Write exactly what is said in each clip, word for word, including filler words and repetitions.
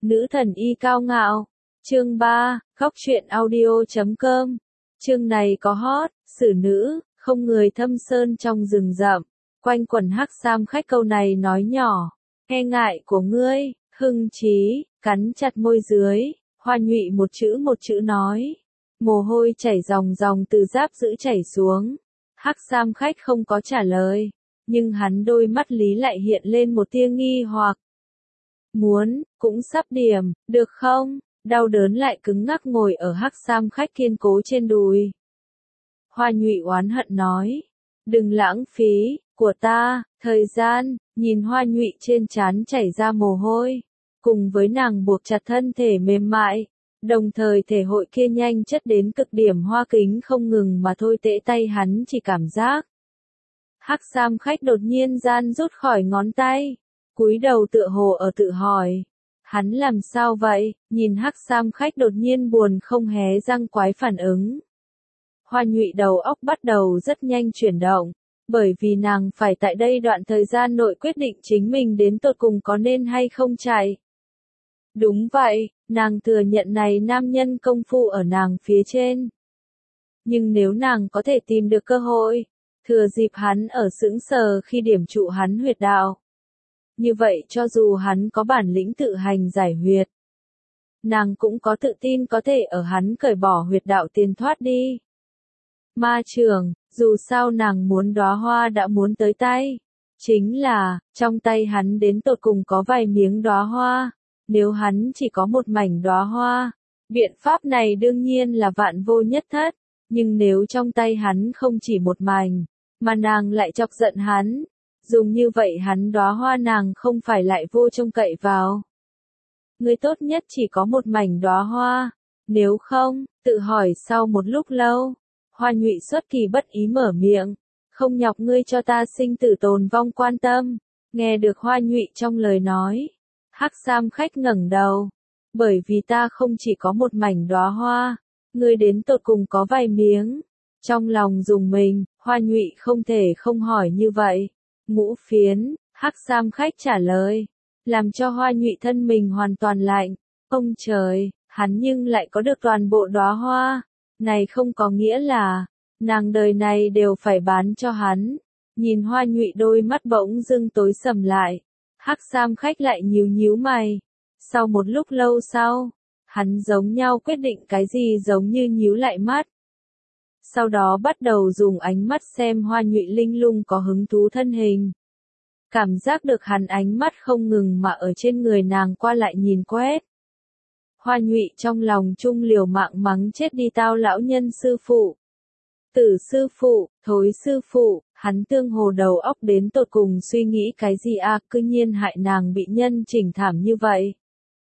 Nữ thần y cao ngạo. Chương ba, khóc chuyện audio chấm com. Chương này có hot, xử nữ, không người thâm sơn trong rừng rậm. Quanh quẩn hắc sam khách câu này nói nhỏ. E ngại của ngươi, hưng trí, cắn chặt môi dưới, Hoa Nhụy một chữ một chữ nói. Mồ hôi chảy ròng ròng từ giáp giữ chảy xuống. Hắc sam khách không có trả lời, nhưng hắn đôi mắt lý lại hiện lên một tia nghi hoặc. Muốn, cũng sắp điểm, được không? Đau đớn lại cứng ngắc ngồi ở hắc sam khách kiên cố trên đùi. Hoa Nhụy oán hận nói. Đừng lãng phí, của ta, thời gian, nhìn Hoa Nhụy trên trán chảy ra mồ hôi. Cùng với nàng buộc chặt thân thể mềm mại. Đồng thời thể hội kia nhanh chất đến cực điểm Hoa Kính không ngừng mà thôi tễ tay hắn chỉ cảm giác. Hắc sam khách đột nhiên gian rút khỏi ngón tay. Cúi đầu tựa hồ ở tự hỏi. Hắn làm sao vậy? Nhìn hắc sam khách đột nhiên buồn không hé răng quái phản ứng. Hoa Nhụy đầu óc bắt đầu rất nhanh chuyển động. Bởi vì nàng phải tại đây đoạn thời gian nội quyết định chính mình đến tột cùng có nên hay không chạy. Đúng vậy, nàng thừa nhận này nam nhân công phu ở nàng phía trên. Nhưng nếu nàng có thể tìm được cơ hội, thừa dịp hắn ở sững sờ khi điểm trụ hắn huyệt đạo. Như vậy cho dù hắn có bản lĩnh tự hành giải huyệt, nàng cũng có tự tin có thể ở hắn cởi bỏ huyệt đạo tiền thoát đi. Ma trường, dù sao nàng muốn đóa hoa đã muốn tới tay. Chính là, trong tay hắn đến tột cùng có vài miếng đóa hoa. Nếu hắn chỉ có một mảnh đóa hoa, biện pháp này đương nhiên là vạn vô nhất thất. Nhưng nếu trong tay hắn không chỉ một mảnh, mà nàng lại chọc giận hắn, dùng như vậy hắn đóa hoa nàng không phải lại vô trông cậy vào. Người tốt nhất chỉ có một mảnh đóa hoa, nếu không, tự hỏi sau một lúc lâu, Hoa Nhụy xuất kỳ bất ý mở miệng, không nhọc ngươi cho ta sinh tử tồn vong quan tâm. Nghe được Hoa Nhụy trong lời nói, hắc sam khách ngẩng đầu, bởi vì ta không chỉ có một mảnh đóa hoa, ngươi đến tột cùng có vài miếng. Trong lòng dùng mình, Hoa Nhụy không thể không hỏi như vậy. Ngũ phiến, hắc sam khách trả lời, làm cho Hoa Nhụy thân mình hoàn toàn lạnh. Ông trời, hắn nhưng lại có được toàn bộ đóa hoa. Này không có nghĩa là, nàng đời này đều phải bán cho hắn. Nhìn Hoa Nhụy đôi mắt bỗng dưng tối sầm lại. Hắc sam khách lại nhíu nhíu mày. Sau một lúc lâu sau, hắn giống nhau quyết định cái gì giống như nhíu lại mắt. Sau đó bắt đầu dùng ánh mắt xem Hoa Nhụy linh lung có hứng thú thân hình. Cảm giác được hắn ánh mắt không ngừng mà ở trên người nàng qua lại nhìn quét. Hoa Nhụy trong lòng chung liều mạng mắng chết đi tao lão nhân sư phụ. Tử sư phụ, thối sư phụ, hắn tương hồ đầu óc đến tột cùng suy nghĩ cái gì à, cư nhiên hại nàng bị nhân chỉnh thảm như vậy.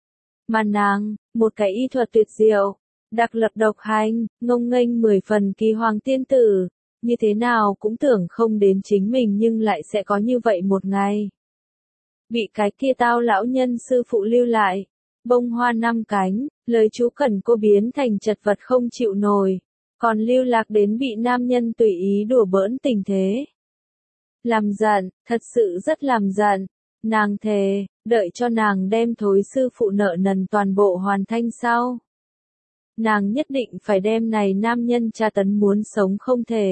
Mà nàng, một cái y thuật tuyệt diệu, đặc lập độc hành, ngông nghênh mười phần kỳ hoàng tiên tử, như thế nào cũng tưởng không đến chính mình nhưng lại sẽ có như vậy một ngày. Bị cái kia tao lão nhân sư phụ lưu lại, bông hoa năm cánh, lời chú cần cô biến thành chật vật không chịu nổi, còn lưu lạc đến bị nam nhân tùy ý đùa bỡn tình thế. Làm giận, thật sự rất làm giận, nàng thề, đợi cho nàng đem thối sư phụ nợ nần toàn bộ hoàn thành sau. Nàng nhất định phải đem này nam nhân tra tấn muốn sống không thể.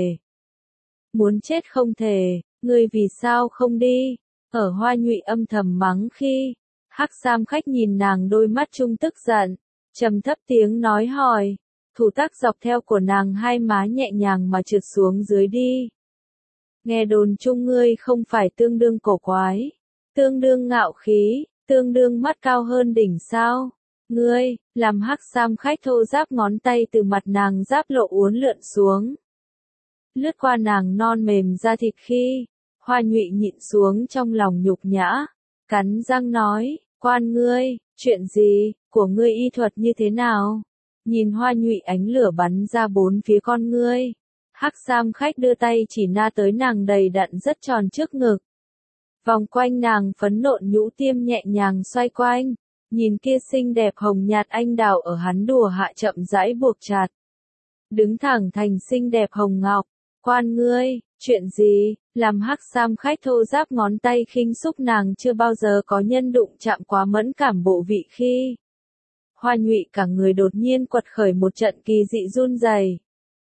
Muốn chết không thể, ngươi vì sao không đi? Ở Hoa Nhụy âm thầm mắng khi, hắc sam khách nhìn nàng đôi mắt trung tức giận, trầm thấp tiếng nói hỏi, thủ tác dọc theo của nàng hai má nhẹ nhàng mà trượt xuống dưới đi. Nghe đồn chung ngươi không phải tương đương cổ quái, tương đương ngạo khí, tương đương mắt cao hơn đỉnh sao? Ngươi, làm hắc sam khách thô giáp ngón tay từ mặt nàng giáp lộ uốn lượn xuống. Lướt qua nàng non mềm da thịt khi, Hoa Nhụy nhịn xuống trong lòng nhục nhã, cắn răng nói, quan ngươi, chuyện gì, của ngươi y thuật như thế nào? Nhìn Hoa Nhụy ánh lửa bắn ra bốn phía con ngươi, hắc sam khách đưa tay chỉ na tới nàng đầy đặn rất tròn trước ngực. Vòng quanh nàng phấn nộn nhũ tiêm nhẹ nhàng xoay quanh. Nhìn kia xinh đẹp hồng nhạt anh đào ở hắn đùa hạ chậm rãi buộc chặt. Đứng thẳng thành xinh đẹp hồng ngọc, Quan ngươi, chuyện gì, làm hắc sam khách thô ráp ngón tay khinh xúc nàng chưa bao giờ có nhân đụng chạm quá mẫn cảm bộ vị khi. Hoa Nhụy cả người đột nhiên quật khởi một trận kỳ dị run rẩy.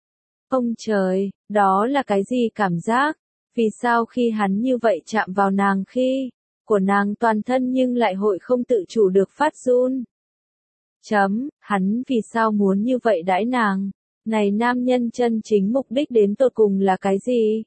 Ông trời, đó là cái gì cảm giác? Vì sao khi hắn như vậy chạm vào nàng khi của nàng toàn thân nhưng lại hội không tự chủ được phát run? Chấm, hắn vì sao muốn như vậy đãi nàng? Này nam nhân chân chính mục đích đến tột cùng là cái gì?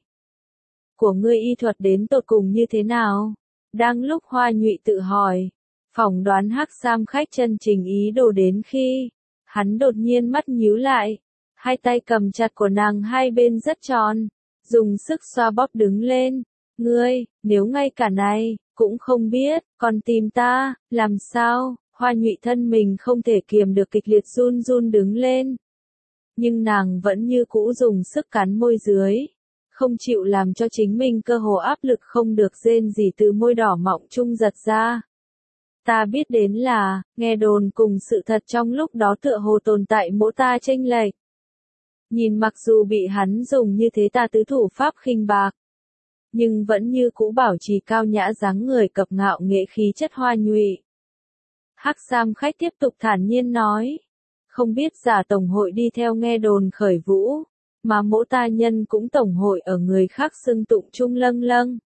Của ngươi y thuật đến tột cùng như thế nào? Đang lúc Hoa Nhụy tự hỏi, phỏng đoán hắc sam khách chân chính ý đồ đến khi hắn đột nhiên mắt nhíu lại, hai tay cầm chặt của nàng hai bên rất tròn, dùng sức xoa bóp đứng lên. Ngươi, nếu ngay cả này cũng không biết, còn tìm ta, làm sao? Hoa Nhụy thân mình không thể kiềm được kịch liệt run run đứng lên. Nhưng nàng vẫn như cũ dùng sức cắn môi dưới, không chịu làm cho chính mình cơ hồ áp lực không được rên gì từ môi đỏ mọng trung giật ra. Ta biết đến là, nghe đồn cùng sự thật trong lúc đó tựa hồ tồn tại mỗi ta chênh lệch. Nhìn mặc dù bị hắn dùng như thế ta tứ thủ pháp khinh bạc, nhưng vẫn như cũ bảo trì cao nhã dáng người cập ngạo nghệ khí chất Hoa Nhụy. Hắc sam khách tiếp tục thản nhiên nói, không biết giả tổng hội đi theo nghe đồn khởi vũ, mà mỗi ta nhân cũng tổng hội ở người khác xưng tụng chung lâng lâng.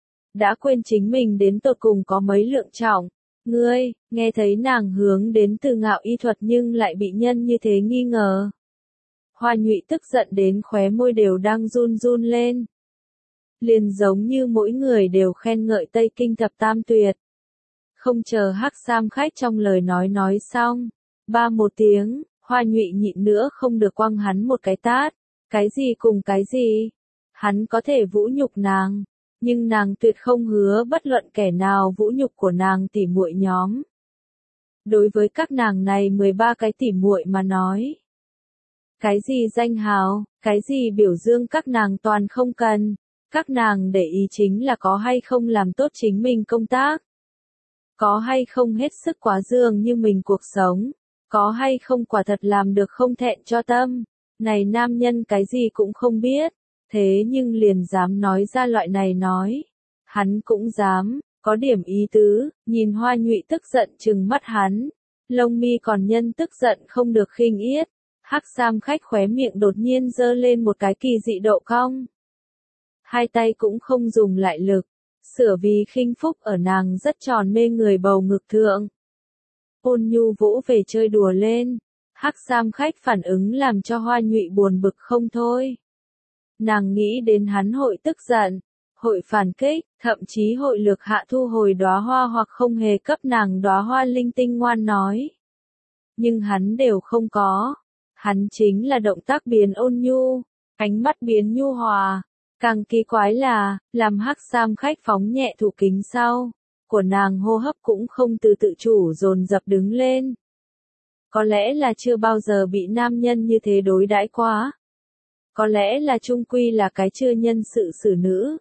Đã quên chính mình đến tột cùng có mấy lượng trọng. Ngươi, nghe thấy nàng hướng đến từ ngạo y thuật nhưng lại bị nhân như thế nghi ngờ. Hoa Nhụy tức giận đến khóe môi đều đang run run lên. Liền giống như mỗi người đều khen ngợi Tây Kinh thập tam tuyệt. Không chờ hắc sam khách trong lời nói nói xong, ba một tiếng, Hoa Nhụy nhịn nữa không được quăng hắn một cái tát. Cái gì cùng cái gì? Hắn có thể vũ nhục nàng, nhưng nàng tuyệt không hứa bất luận kẻ nào vũ nhục của nàng tỉ muội nhóm. Đối với các nàng này mười ba cái tỉ muội mà nói, cái gì danh hào, cái gì biểu dương các nàng toàn không cần, các nàng để ý chính là có hay không làm tốt chính mình công tác, có hay không hết sức quá dương như mình cuộc sống, có hay không quả thật làm được không thẹn cho tâm. Này nam nhân cái gì cũng không biết, thế nhưng liền dám nói ra loại này nói. Hắn cũng dám, có điểm ý tứ, nhìn Hoa Nhụy tức giận trừng mắt hắn. Lông mi còn nhân tức giận không được khinh yết. Hắc sam khách khóe miệng đột nhiên giơ lên một cái kỳ dị độ cong. Hai tay cũng không dùng lại lực, sửa vì khinh phúc ở nàng rất tròn mê người bầu ngực thượng. Ôn nhu vỗ về chơi đùa lên. Hắc sam khách phản ứng làm cho Hoa Nhụy buồn bực không thôi. Nàng nghĩ đến hắn hội tức giận, hội phản kích, thậm chí hội lược hạ thu hồi đóa hoa hoặc không hề cấp nàng đóa hoa linh tinh ngoan nói. Nhưng hắn đều không có. Hắn chính là động tác biến ôn nhu, ánh mắt biến nhu hòa. Càng kỳ quái là, làm hắc sam khách phóng nhẹ thủ kính sau, của nàng hô hấp cũng không từ tự chủ dồn dập đứng lên. Có lẽ là chưa bao giờ bị nam nhân như thế đối đãi quá. Có lẽ là chung quy là cái chưa nhân sự xử nữ.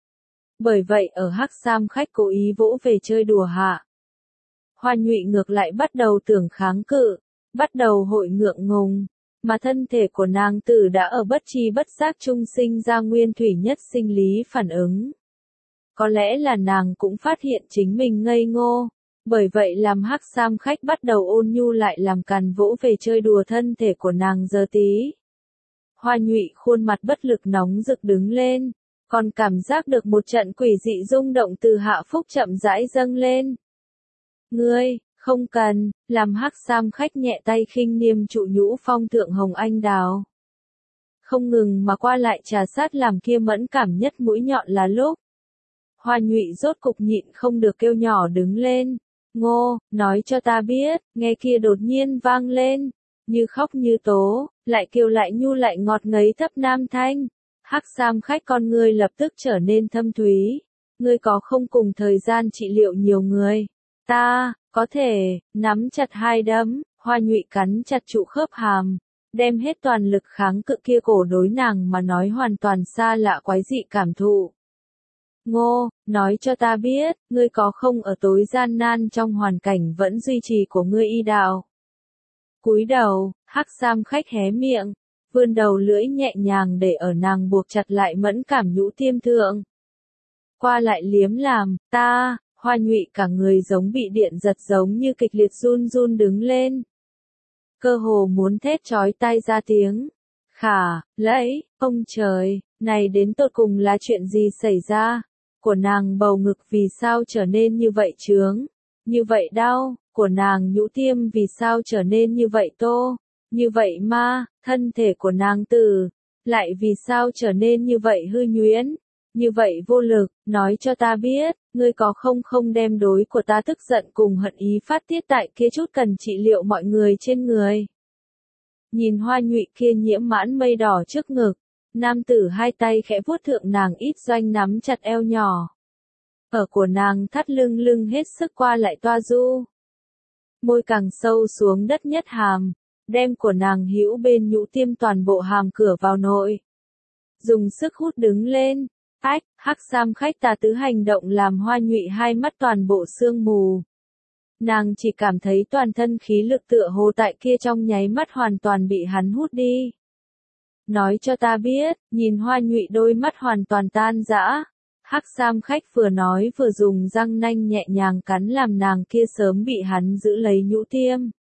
Bởi vậy ở hắc sam khách cố ý vỗ về chơi đùa hạ. Hoa Nhụy ngược lại bắt đầu tưởng kháng cự, bắt đầu hội ngượng ngùng, mà thân thể của nàng tử đã ở bất tri bất giác trung sinh ra nguyên thủy nhất sinh lý phản ứng. Có lẽ là nàng cũng phát hiện chính mình ngây ngô. Bởi vậy làm hắc sam khách bắt đầu ôn nhu lại làm càn vỗ về chơi đùa thân thể của nàng giờ tí. Hoa Nhụy khuôn mặt bất lực nóng rực đứng lên, còn cảm giác được một trận quỷ dị rung động từ hạ phúc chậm rãi dâng lên. Ngươi, không cần, làm hắc sam khách nhẹ tay khinh niêm trụ nhũ phong thượng hồng anh đào. Không ngừng mà qua lại trà sát làm kia mẫn cảm nhất mũi nhọn là lúc. Hoa Nhụy rốt cục nhịn không được kêu nhỏ đứng lên. Ngô, nói cho ta biết, nghe kia đột nhiên vang lên, như khóc như tố, lại kiều lại nhu lại ngọt ngấy thấp nam thanh. Hắc sam khách con ngươi lập tức trở nên thâm thúy. Ngươi có không cùng thời gian trị liệu nhiều người? Ta, có thể, nắm chặt hai đấm, Hoa Nhụy cắn chặt trụ khớp hàm, đem hết toàn lực kháng cự kia cổ đối nàng mà nói hoàn toàn xa lạ quái dị cảm thụ. Ngô, nói cho ta biết, ngươi có không ở tối gian nan trong hoàn cảnh vẫn duy trì của ngươi y đạo. Cúi đầu, hắc sam khách hé miệng, vươn đầu lưỡi nhẹ nhàng để ở nàng buộc chặt lại mẫn cảm nhũ tiêm thượng. Qua lại liếm làm, ta, Hoa Nhụy cả người giống bị điện giật giống như kịch liệt run run đứng lên. Cơ hồ muốn thét chói tai ra tiếng. Khả, lẫy, ông trời, này đến tột cùng là chuyện gì xảy ra? Của nàng bầu ngực vì sao trở nên như vậy trướng? Như vậy đau, của nàng nhũ tiêm vì sao trở nên như vậy tô? Như vậy ma, thân thể của nàng tử, lại vì sao trở nên như vậy hư nhuyễn? Như vậy vô lực, nói cho ta biết, ngươi có không không đem đối của ta tức giận cùng hận ý phát tiết tại kia chút cần trị liệu mọi người trên người. Nhìn Hoa Nhụy kia nhiễm mãn mây đỏ trước ngực, nam tử hai tay khẽ vuốt thượng nàng ít doanh nắm chặt eo nhỏ. Ở của nàng thắt lưng lưng hết sức qua lại toa du. Môi càng sâu xuống đất nhất hàm, đem của nàng hữu bên nhũ tiêm toàn bộ hàm cửa vào nội. Dùng sức hút đứng lên. Ách, hắc sam khách tà tứ hành động làm Hoa Nhụy hai mắt toàn bộ sương mù. Nàng chỉ cảm thấy toàn thân khí lực tựa hồ tại kia trong nháy mắt hoàn toàn bị hắn hút đi. Nói cho ta biết, nhìn Hoa Nhụy đôi mắt hoàn toàn tan rã. Hắc sam khách vừa nói vừa dùng răng nanh nhẹ nhàng cắn làm nàng kia sớm bị hắn giữ lấy nhũ tiêm.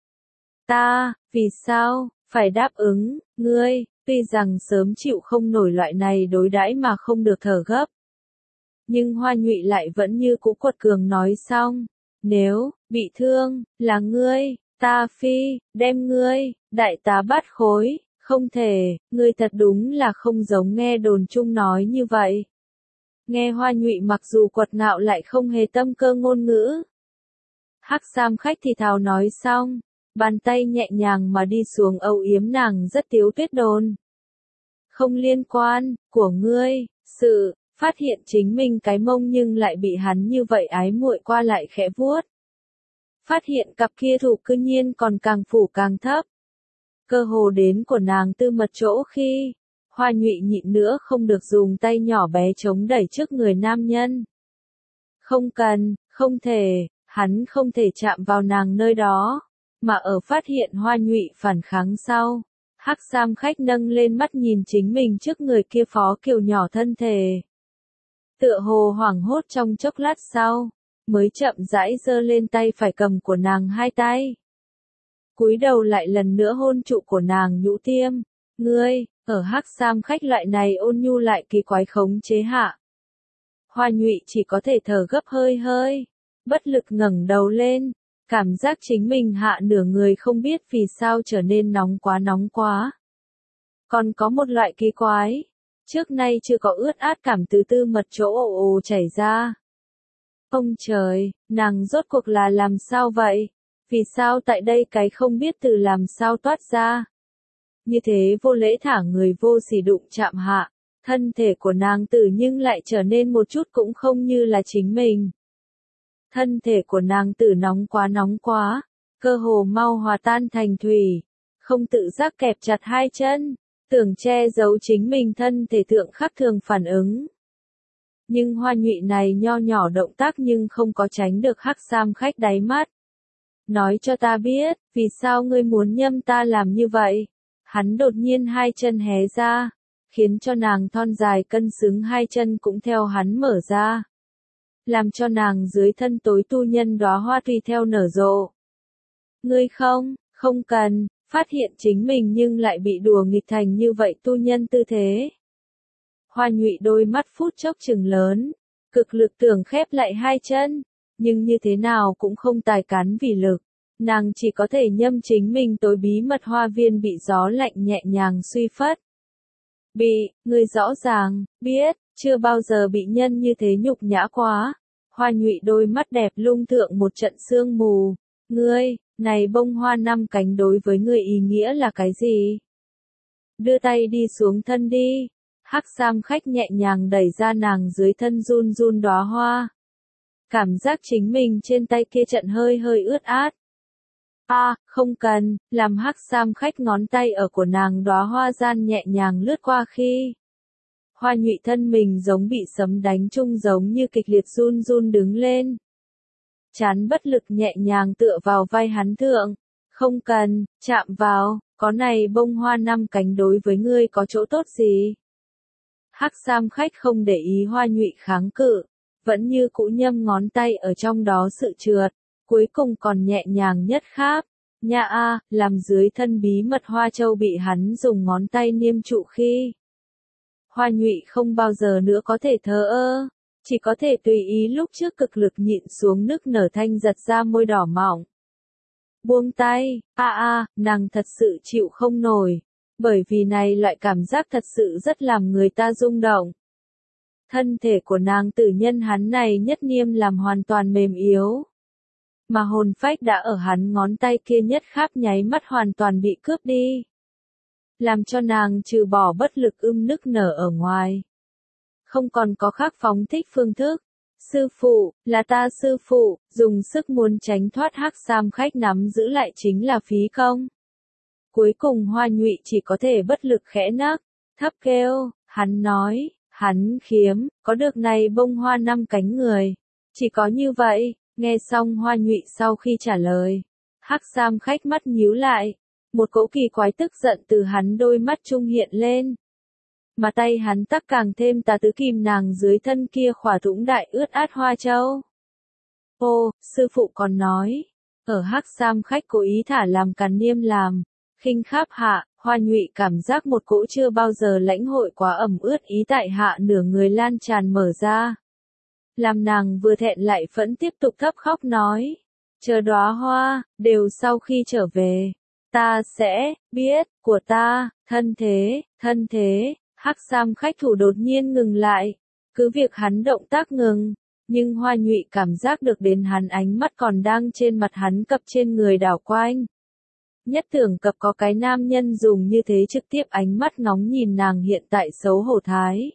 Ta, vì sao, phải đáp ứng, ngươi. Tuy rằng sớm chịu không nổi loại này đối đãi mà không được thở gấp. Nhưng Hoa Nhụy lại vẫn như cũ quật cường nói xong. Nếu, bị thương, là ngươi, ta phi, đem ngươi, đại tá bắt khối, không thể, ngươi thật đúng là không giống nghe đồn chung nói như vậy. Nghe Hoa Nhụy mặc dù quật ngạo lại không hề tâm cơ ngôn ngữ. Hắc sam khách thì thào nói xong. Bàn tay nhẹ nhàng mà đi xuống âu yếm nàng rất tiếu tuyết đồn. Không liên quan, của ngươi, sự, phát hiện chính mình cái mông nhưng lại bị hắn như vậy ái muội qua lại khẽ vuốt. Phát hiện cặp kia thủ cư nhiên còn càng phủ càng thấp. Cơ hồ đến của nàng tư mật chỗ khi, Hoa Nhụy nhịn nữa không được dùng tay nhỏ bé chống đẩy trước người nam nhân. Không cần, không thể, hắn không thể chạm vào nàng nơi đó. Mà ở phát hiện Hoa Nhụy phản kháng sau, hắc sam khách nâng lên mắt nhìn chính mình trước người kia phó kiều nhỏ thân thể. Tựa hồ hoảng hốt trong chốc lát sau, mới chậm rãi giơ lên tay phải cầm của nàng hai tay. Cúi đầu lại lần nữa hôn trụ của nàng nhũ tiêm. Ngươi, ở hắc sam khách loại này ôn nhu lại kỳ quái khống chế hạ. Hoa Nhụy chỉ có thể thở gấp hơi hơi, bất lực ngẩng đầu lên. Cảm giác chính mình hạ nửa người không biết vì sao trở nên nóng quá nóng quá. Còn có một loại kỳ quái. Trước nay chưa có ướt át cảm từ tư mật chỗ ồ ồ chảy ra. Ông trời, nàng rốt cuộc là làm sao vậy? Vì sao tại đây cái không biết từ làm sao toát ra? Như thế vô lễ thả người vô sỉ đụng chạm hạ. Thân thể của nàng tử nhưng lại trở nên một chút cũng không như là chính mình. Thân thể của nàng tử nóng quá nóng quá, cơ hồ mau hòa tan thành thủy, không tự giác kẹp chặt hai chân, tưởng che giấu chính mình thân thể thượng khắc thường phản ứng. Nhưng Hoa Nhụy này nho nhỏ động tác nhưng không có tránh được hắc sam khách đáy mắt. Nói cho ta biết, vì sao ngươi muốn nhâm ta làm như vậy? Hắn đột nhiên hai chân hé ra, khiến cho nàng thon dài cân xứng hai chân cũng theo hắn mở ra. Làm cho nàng dưới thân tối tu nhân đóa hoa tùy theo nở rộ. Ngươi không, không cần, phát hiện chính mình nhưng lại bị đùa nghịch thành như vậy tu nhân tư thế. Hoa Nhụy đôi mắt phút chốc trừng lớn, cực lực tưởng khép lại hai chân, nhưng như thế nào cũng không tài cán vì lực. Nàng chỉ có thể nhâm chính mình tối bí mật hoa viên bị gió lạnh nhẹ nhàng suy phất. Bị, ngươi rõ ràng, biết, chưa bao giờ bị nhân như thế nhục nhã quá. Hoa Nhụy đôi mắt đẹp lung thượng một trận sương mù. Ngươi, này bông hoa năm cánh đối với ngươi ý nghĩa là cái gì? Đưa tay đi xuống thân đi. Hắc sam khách nhẹ nhàng đẩy ra nàng dưới thân run run đóa hoa. Cảm giác chính mình trên tay kia trận hơi hơi ướt át. A, à, không cần, làm hắc sam khách ngón tay ở của nàng đóa hoa gian nhẹ nhàng lướt qua khi. Hoa Nhụy thân mình giống bị sấm đánh chung giống như kịch liệt run run đứng lên. Chán bất lực nhẹ nhàng tựa vào vai hắn thượng, Không cần, chạm vào, có này bông hoa năm cánh đối với ngươi có chỗ tốt gì? Hắc Sam khách không để ý Hoa Nhụy kháng cự, vẫn như cũ nhâm ngón tay ở trong đó sự trượt, cuối cùng còn nhẹ nhàng nhất kháp. Nha a, làm dưới thân bí mật hoa châu bị hắn dùng ngón tay niêm trụ khi. Hoa Nhụy không bao giờ nữa có thể thờ ơ, chỉ có thể tùy ý lúc trước cực lực nhịn xuống nức nở thanh giật ra môi đỏ mỏng. Buông tay, a a, nàng thật sự chịu không nổi, bởi vì này loại cảm giác thật sự rất làm người ta rung động. Thân thể của nàng tử nhân hắn này nhất niêm làm hoàn toàn mềm yếu. Mà hồn phách đã ở hắn ngón tay kia nhất khắp nháy mắt hoàn toàn bị cướp đi. Làm cho nàng trừ bỏ bất lực ưm nức nở ở ngoài. Không còn có khác phóng thích phương thức. Sư phụ, là ta sư phụ, dùng sức muốn tránh thoát Hắc Sam khách nắm giữ lại chính là phí công. Cuối cùng Hoa Nhụy chỉ có thể bất lực khẽ nấc, thấp kêu, hắn nói, hắn khiếm, có được này bông hoa năm cánh người. Chỉ có như vậy, nghe xong Hoa Nhụy sau khi trả lời. Hắc Sam khách mắt nhíu lại, một cỗ kỳ quái tức giận từ hắn đôi mắt trung hiện lên. Mà tay hắn tắc càng thêm tà tứ kìm nàng dưới thân kia khỏa thũng đại ướt át hoa châu. Ô, sư phụ còn nói, ở Hắc Sam khách cố ý thả làm càn niêm làm, khinh kháp hạ, Hoa Nhụy cảm giác một cỗ chưa bao giờ lãnh hội quá ẩm ướt ý tại hạ nửa người lan tràn mở ra. Làm nàng vừa thẹn lại phẫn tiếp tục thấp khóc nói, chờ đóa hoa, đều sau khi trở về, ta sẽ, biết, của ta, thân thế, thân thế. Hắc Sam khách thủ đột nhiên ngừng lại, cứ việc hắn động tác ngừng, nhưng Hoa Nhụy cảm giác được đến hắn ánh mắt còn đang trên mặt hắn cập trên người đảo quanh. Nhất tưởng cập có cái nam nhân dùng như thế trực tiếp ánh mắt ngóng nhìn nàng hiện tại xấu hổ thái.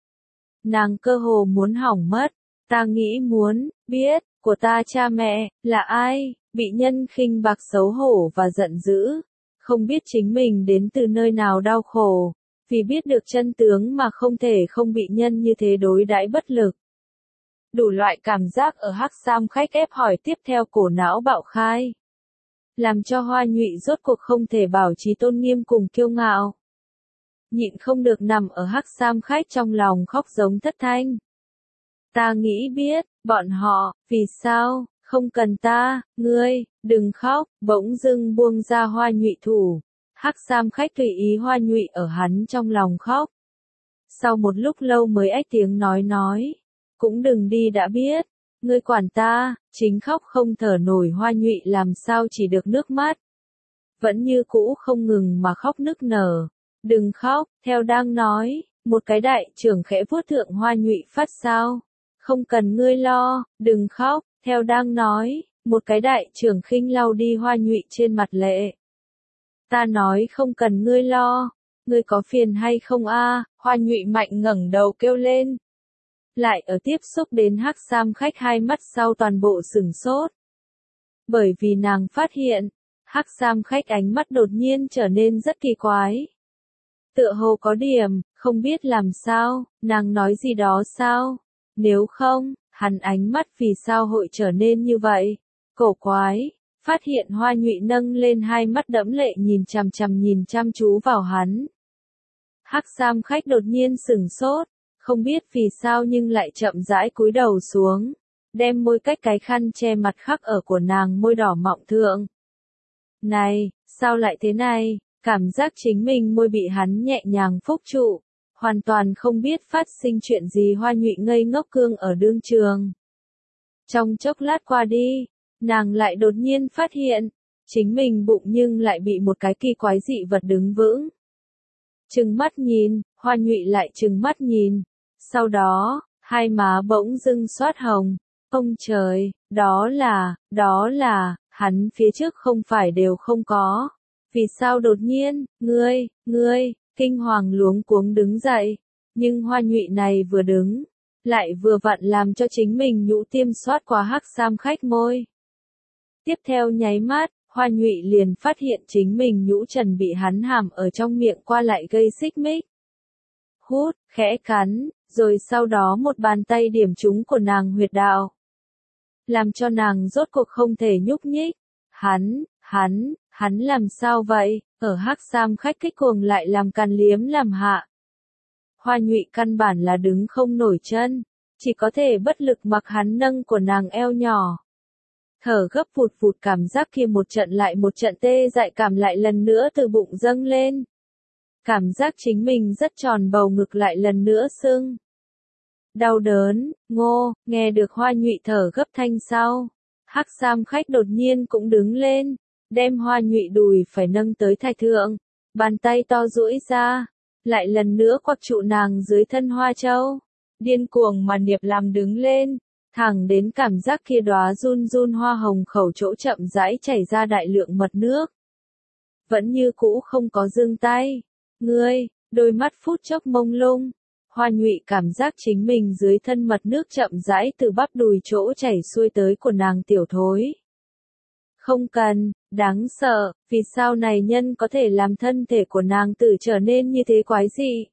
Nàng cơ hồ muốn hỏng mất, ta nghĩ muốn, biết, của ta cha mẹ, là ai, bị nhân khinh bạc xấu hổ và giận dữ, không biết chính mình đến từ nơi nào đau khổ. Vì biết được chân tướng mà không thể không bị nhân như thế đối đãi bất lực. Đủ loại cảm giác ở Hắc Sam khách ép hỏi tiếp theo cổ não bạo khai. Làm cho Hoa Nhụy rốt cuộc không thể bảo trì tôn nghiêm cùng kiêu ngạo. Nhịn không được nằm ở Hắc Sam khách trong lòng khóc giống thất thanh. Ta nghĩ biết, bọn họ, vì sao, không cần ta, ngươi, đừng khóc, bỗng dưng buông ra Hoa Nhụy thủ. Hắc Sam khách tùy ý Hoa Nhụy ở hắn trong lòng khóc. Sau một lúc lâu mới ách tiếng nói nói, cũng đừng đi đã biết, ngươi quản ta, chính khóc không thở nổi Hoa Nhụy làm sao chỉ được nước mắt. Vẫn như cũ không ngừng mà khóc nức nở, đừng khóc, theo đang nói, một cái đại trưởng khẽ vuốt thượng Hoa Nhụy phát sao, không cần ngươi lo, đừng khóc, theo đang nói, một cái đại trưởng khinh lau đi Hoa Nhụy trên mặt lệ. Ta nói không cần ngươi lo, ngươi có phiền hay không a? Hoa Nhụy mạnh ngẩng đầu kêu lên. Lại ở tiếp xúc đến Hắc Sam khách hai mắt sau toàn bộ sửng sốt. Bởi vì nàng phát hiện, Hắc Sam khách ánh mắt đột nhiên trở nên rất kỳ quái. Tựa hồ có điểm, không biết làm sao, nàng nói gì đó sao? Nếu không, hắn ánh mắt vì sao hội trở nên như vậy? Cổ quái. Phát hiện Hoa Nhụy nâng lên hai mắt đẫm lệ nhìn chằm chằm nhìn chăm chú vào hắn. Hắc Sam khách đột nhiên sửng sốt, không biết vì sao nhưng lại chậm rãi cúi đầu xuống, đem môi cách cái khăn che mặt khắc ở của nàng môi đỏ mọng thượng. Này, sao lại thế này, cảm giác chính mình môi bị hắn nhẹ nhàng phúc trụ, hoàn toàn không biết phát sinh chuyện gì Hoa Nhụy ngây ngốc cương ở đương trường. Trong chốc lát qua đi, nàng lại đột nhiên phát hiện, chính mình bụng nhưng lại bị một cái kỳ quái dị vật đứng vững. Trừng mắt nhìn, Hoa Nhụy lại trừng mắt nhìn. Sau đó, hai má bỗng dưng xoát hồng. Ông trời, đó là, đó là, hắn phía trước không phải đều không có. Vì sao đột nhiên, ngươi, ngươi, kinh hoàng luống cuống đứng dậy. Nhưng Hoa Nhụy này vừa đứng, lại vừa vặn làm cho chính mình nhũ tiêm xoát qua Hắc Sam khách môi. Tiếp theo nháy mắt, Hoa Nhụy liền phát hiện chính mình nhũ trần bị hắn hàm ở trong miệng qua lại gây xích mích. Hút, khẽ cắn, rồi sau đó một bàn tay điểm trúng của nàng huyệt đạo. Làm cho nàng rốt cuộc không thể nhúc nhích. Hắn, Hắn, hắn làm sao vậy, ở Hắc Sam khách kích cuồng lại làm càn liếm làm hạ. Hoa Nhụy căn bản là đứng không nổi chân, chỉ có thể bất lực mặc hắn nâng của nàng eo nhỏ. Thở gấp vụt vụt, cảm giác kia một trận lại một trận tê dại cảm lại lần nữa từ bụng dâng lên. Cảm giác chính mình rất tròn bầu ngực lại lần nữa sưng. Đau đớn, ngô, nghe được Hoa Nhụy thở gấp thanh sau. Hắc Sam khách đột nhiên cũng đứng lên, đem Hoa Nhụy đùi phải nâng tới thạch thượng, bàn tay to duỗi ra, lại lần nữa quặc trụ nàng dưới thân hoa châu, điên cuồng mà niệp làm đứng lên, thẳng đến cảm giác kia đóa run run hoa hồng khẩu chỗ chậm rãi chảy ra đại lượng mật nước. Vẫn như cũ không có dừng tay, ngươi, đôi mắt phút chốc mông lung. Hoa Nhụy cảm giác chính mình dưới thân mật nước chậm rãi từ bắp đùi chỗ chảy xuôi tới của nàng tiểu thối. Không cần, đáng sợ, vì sao này nhân có thể làm thân thể của nàng tự trở nên như thế quái dị?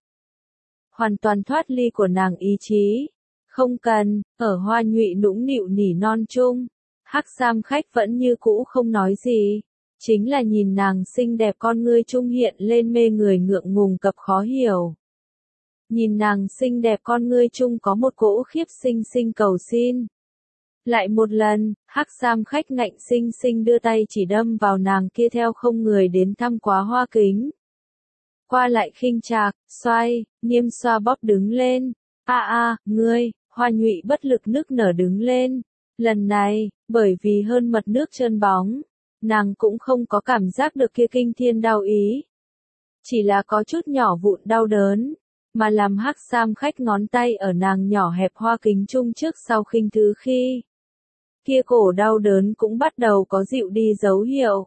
Hoàn toàn thoát ly của nàng ý chí. Không cần, ở Hoa Nhụy nũng nịu nỉ non chung, Hắc Sam khách vẫn như cũ không nói gì. Chính là nhìn nàng xinh đẹp con ngươi trung hiện lên mê người ngượng ngùng cập khó hiểu. Nhìn nàng xinh đẹp con ngươi chung có một cỗ khiếp sinh sinh cầu xin. Lại một lần, Hắc Sam khách ngạnh sinh sinh đưa tay chỉ đâm vào nàng kia theo không người đến thăm quá hoa kính. Qua lại khinh trạc, xoay, niêm xoa bóp đứng lên. A a, ngươi, Hoa Nhụy bất lực nức nở đứng lên. Lần này, bởi vì hơn mật nước trơn bóng, nàng cũng không có cảm giác được kia kinh thiên đau ý. Chỉ là có chút nhỏ vụn đau đớn, mà làm Hắc Sam khách ngón tay ở nàng nhỏ hẹp hoa kính chung trước sau khinh thứ khi. Kia cổ đau đớn cũng bắt đầu có dịu đi dấu hiệu.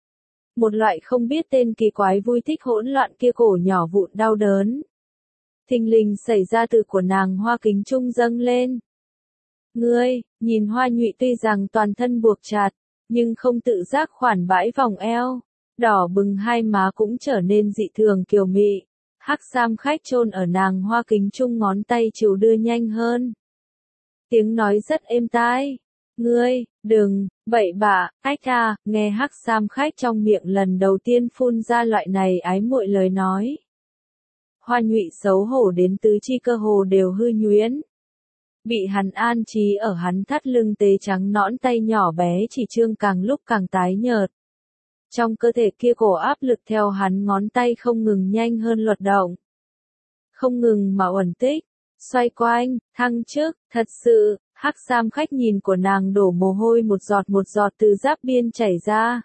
Một loại không biết tên kỳ quái vui thích hỗn loạn kia cổ nhỏ vụn đau đớn. Thình lình xảy ra từ của nàng hoa kính trung dâng lên. Ngươi, nhìn Hoa Nhụy tuy rằng toàn thân buộc chặt, nhưng không tự giác khoản bãi vòng eo, đỏ bừng hai má cũng trở nên dị thường kiều mị. Hắc Sam khách chôn ở nàng hoa kính trung ngón tay chiều đưa nhanh hơn. Tiếng nói rất êm tai. Ngươi, đừng, bậy bạ, ách à, nghe Hắc Sam khách trong miệng lần đầu tiên phun ra loại này ái muội lời nói. Hoa Nhụy xấu hổ đến tứ chi cơ hồ đều hư nhuyễn. Bị hắn an trí ở hắn thắt lưng tế trắng nõn tay nhỏ bé chỉ trương càng lúc càng tái nhợt. Trong cơ thể kia cổ áp lực theo hắn ngón tay không ngừng nhanh hơn luật động. Không ngừng mà uẩn tích, xoay quanh, thăng chức, thật sự, Hắc Sam khách nhìn của nàng đổ mồ hôi một giọt một giọt từ giáp biên chảy ra.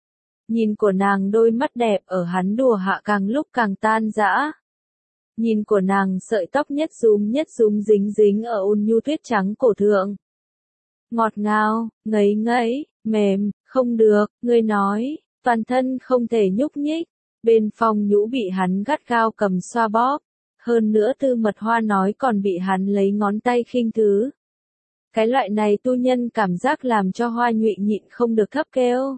Nhìn của nàng đôi mắt đẹp ở hắn đùa hạ càng lúc càng tan rã. Nhìn của nàng sợi tóc nhất rúm nhất rúm dính dính ở ôn nhu tuyết trắng cổ thượng. Ngọt ngào, ngấy ngấy, mềm, không được, ngươi nói, toàn thân không thể nhúc nhích. Bên phòng nhũ bị hắn gắt gao cầm xoa bóp. Hơn nữa Tư Mật Hoa nói còn bị hắn lấy ngón tay khinh thứ. Cái loại này tu nhân cảm giác làm cho Hoa Nhụy nhịn không được thấp kêu.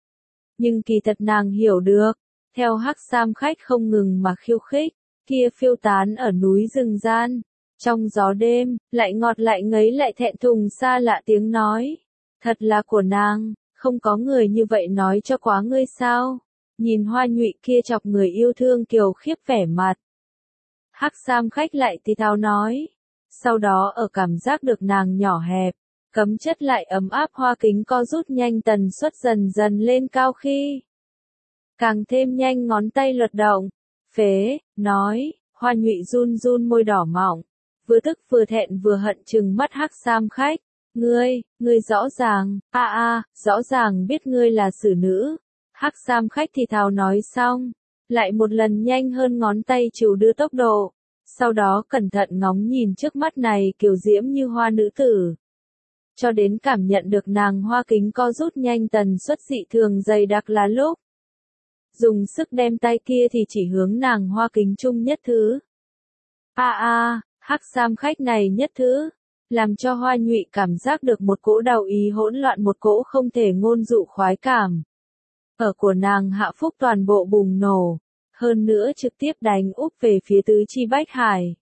Nhưng kỳ thật nàng hiểu được, theo Hắc Sam khách không ngừng mà khiêu khích, kia phiêu tán ở núi rừng gian, trong gió đêm, lại ngọt lại ngấy lại thẹn thùng xa lạ tiếng nói. Thật là của nàng, không có người như vậy nói cho quá ngươi sao? Nhìn Hoa Nhụy kia chọc người yêu thương kiều khiếp vẻ mặt. Hắc Sam khách lại thì thào nói. Sau đó ở cảm giác được nàng nhỏ hẹp, cấm chất lại ấm áp hoa kính co rút nhanh tần suất dần dần lên cao khi. Càng thêm nhanh ngón tay luật động. Phế, nói, Hoa Nhụy run run môi đỏ mỏng. Vừa tức vừa thẹn vừa hận trừng mắt Hắc Sam khách. Ngươi, ngươi rõ ràng, a a, rõ ràng biết ngươi là xử nữ. Hắc Sam khách thì thào nói xong, lại một lần nhanh hơn ngón tay chiều đưa tốc độ. Sau đó cẩn thận ngóng nhìn trước mắt này kiều diễm như hoa nữ tử. Cho đến cảm nhận được nàng hoa kính co rút nhanh tần suất dị thường dày đặc là lúc. Dùng sức đem tay kia thì chỉ hướng nàng hoa kính chung nhất thứ. A a, Hắc Sam khách này nhất thứ. Làm cho Hoa Nhụy cảm giác được một cỗ đau ý hỗn loạn một cỗ không thể ngôn dụ khoái cảm. Ở của nàng hạ phúc toàn bộ bùng nổ. Hơn nữa trực tiếp đánh úp về phía tứ chi bách hải.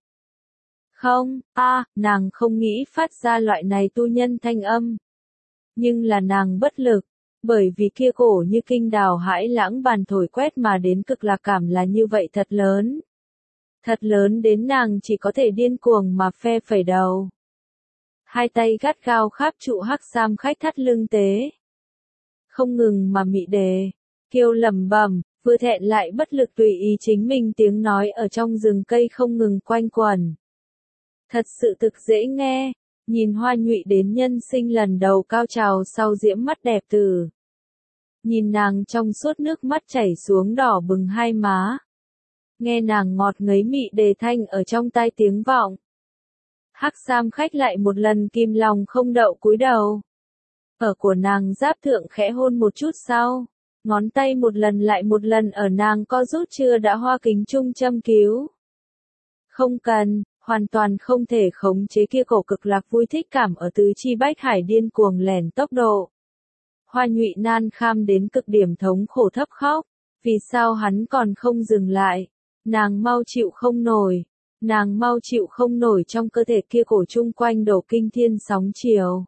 Không, a, à, nàng không nghĩ phát ra loại này tu nhân thanh âm. Nhưng là nàng bất lực, Bởi vì kia cổ như kinh đào hãi lãng bàn thổi quét mà đến cực lạc cảm là như vậy thật lớn. Thật lớn đến nàng chỉ có thể điên cuồng mà phe phẩy đầu. Hai tay gắt gao kháp trụ hắc sam khách thắt lưng tế. Không ngừng mà mị đề, kêu lẩm bẩm, vừa thẹn lại bất lực tùy ý chính mình tiếng nói ở trong rừng cây không ngừng quanh quẩn. Thật sự thực dễ nghe, nhìn Hoa Nhụy đến nhân sinh lần đầu cao trào sau diễm mắt đẹp tử. Nhìn nàng trong suốt nước mắt chảy xuống đỏ bừng hai má. Nghe nàng ngọt ngấy mị đề thanh ở trong tai tiếng vọng. Hắc sam khách lại một lần kìm lòng không đậu cúi đầu. Ở của nàng giáp thượng khẽ hôn một chút sau. Ngón tay một lần lại một lần ở nàng co rút chưa đã hoa kính trung châm cứu. Không cần, hoàn toàn không thể khống chế kia cổ cực lạc vui thích cảm ở tứ chi bách hải điên cuồng lẻn tốc độ. Hoa Nhụy nan kham đến cực điểm thống khổ thấp khóc. Vì sao hắn còn không dừng lại? Nàng mau chịu không nổi. Nàng mau chịu không nổi trong cơ thể kia cổ chung quanh đổ kinh thiên sóng chiều.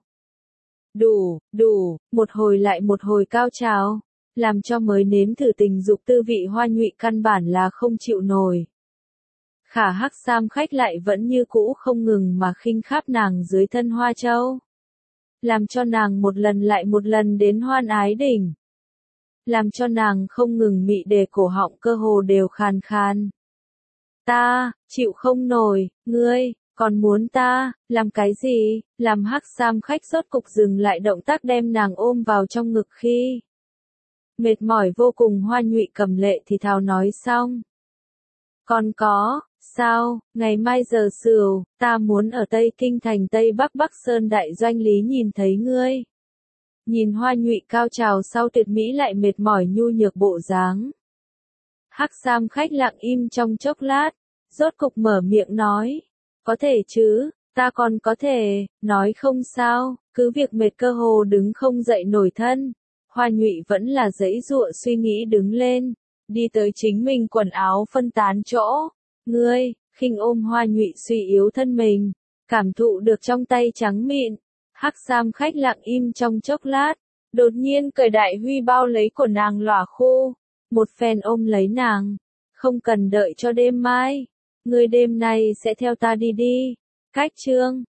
Đủ, đủ, một hồi lại một hồi cao trào. Làm cho mới nếm thử tình dục tư vị Hoa Nhụy căn bản là không chịu nổi. Khả hắc sam khách lại vẫn như cũ không ngừng mà khinh kháp nàng dưới thân hoa châu. Làm cho nàng một lần lại một lần đến hoan ái đỉnh. Làm cho nàng không ngừng mị đề cổ họng cơ hồ đều khàn khàn. Ta, chịu không nổi, ngươi, còn muốn ta, làm cái gì, làm hắc sam khách rốt cục dừng lại động tác đem nàng ôm vào trong ngực khi. Mệt mỏi vô cùng Hoa Nhụy cầm lệ thì thào nói xong. Còn có, sao, ngày mai giờ sửu, ta muốn ở Tây Kinh thành Tây Bắc Bắc Sơn Đại Doanh Lý nhìn thấy ngươi. Nhìn Hoa Nhụy cao trào sau tuyệt mỹ lại mệt mỏi nhu nhược bộ dáng. Hắc sam khách lặng im trong chốc lát, rốt cục mở miệng nói. Có thể chứ, ta còn có thể, nói không sao, cứ việc mệt cơ hồ đứng không dậy nổi thân. Hoa Nhụy vẫn là dãy dụa suy nghĩ đứng lên, đi tới chính mình quần áo phân tán chỗ. Ngươi, khinh ôm Hoa Nhụy suy yếu thân mình, cảm thụ được trong tay trắng mịn. Hắc sam khách lặng im trong chốc lát, đột nhiên cởi đại huy bao lấy của nàng lỏa khô, một phen ôm lấy nàng. Không cần đợi cho đêm mai, ngươi đêm nay sẽ theo ta đi đi. Cách chương